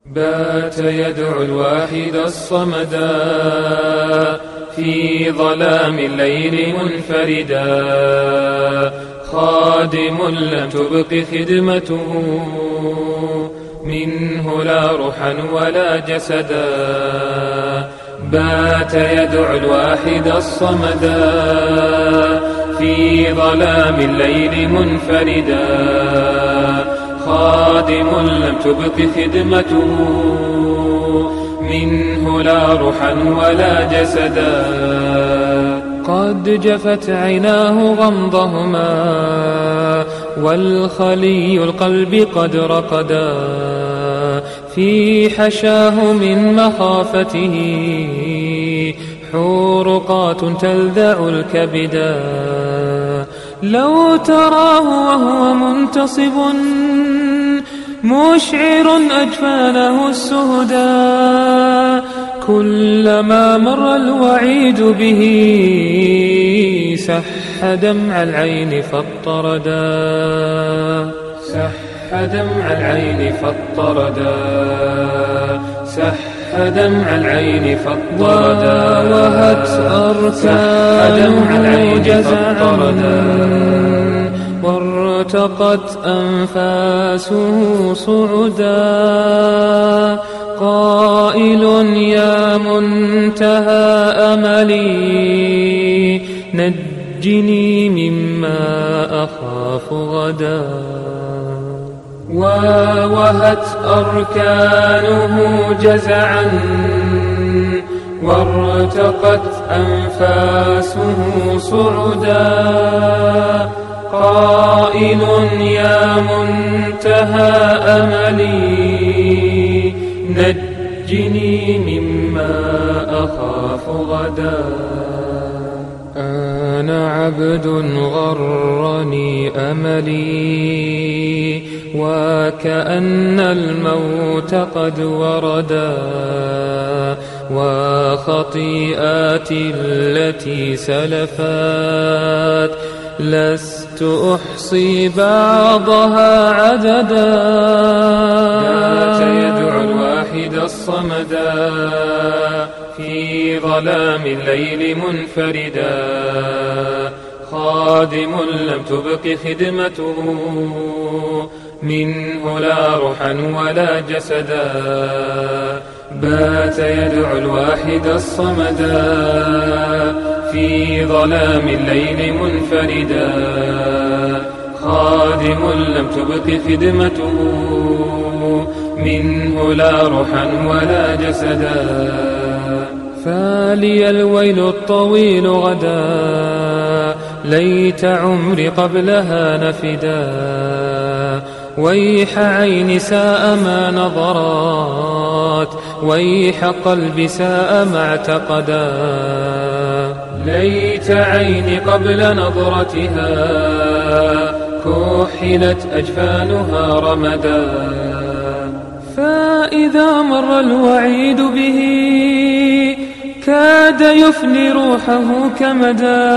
بات يدعو الواحد الصمدا في ظلام الليل منفردا، خادم لم تبق خدمته منه لا روحا ولا جسدا. بات يدعو الواحد الصمدا في ظلام الليل منفردا، خادم لم تبق خدمته منه لا روحا ولا جسدا. قد جفت عيناه غمضهما والخلي القلب قد رقدا، في حشاه من مخافته حرقات تلذع الكبدا. لو تراه وهو منتصب مشعر أجفانه السهدا، كلما مر الوعيد به سح دمع العين فاضطردا، سح دمع العين فاضطردا، سح دمع العين فاضطردا. وهت أركانه جزعا وارتقت أنفاسه صعدا، قائل يا منتهى أملي نجني مما أخاف غدا. ووهت أركانه جزعا وارتقت أنفاسه صعدا، قائل يا منتهى أملي نجني مما أخاف غدا. أنا عبد غرني أملي وكأن الموت قد وردا، وخطيئاتي التي سلفت لست أحصي بعضها عددا. بات يدعو الواحد الصمدا في ظلام الليل منفردا، خادم لم تبق خدمته منه لا روحا ولا جسدا. بات يدعو الواحد الصمدا في ظلام الليل منفردا، خادم لم تبق خدمته منه لا روحا ولا جسدا. فلي الويل الطويل غدا ليت عمري قبلها نفدا، ويح عيني ساء ما نظرات ويح قلبي ساء ما اعتقدا. ليت عيني قبل نظرتها كحلت أجفانها رمدا، فإذا مر الوعيد به كاد يفني روحه كمدا،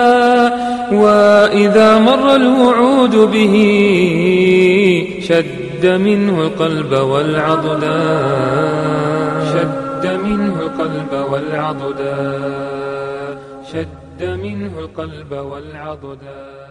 وإذا مر الوعود به شد منه القلب والعضدا، شد منه القلب والعضدا، شد منه القلب والعضدا.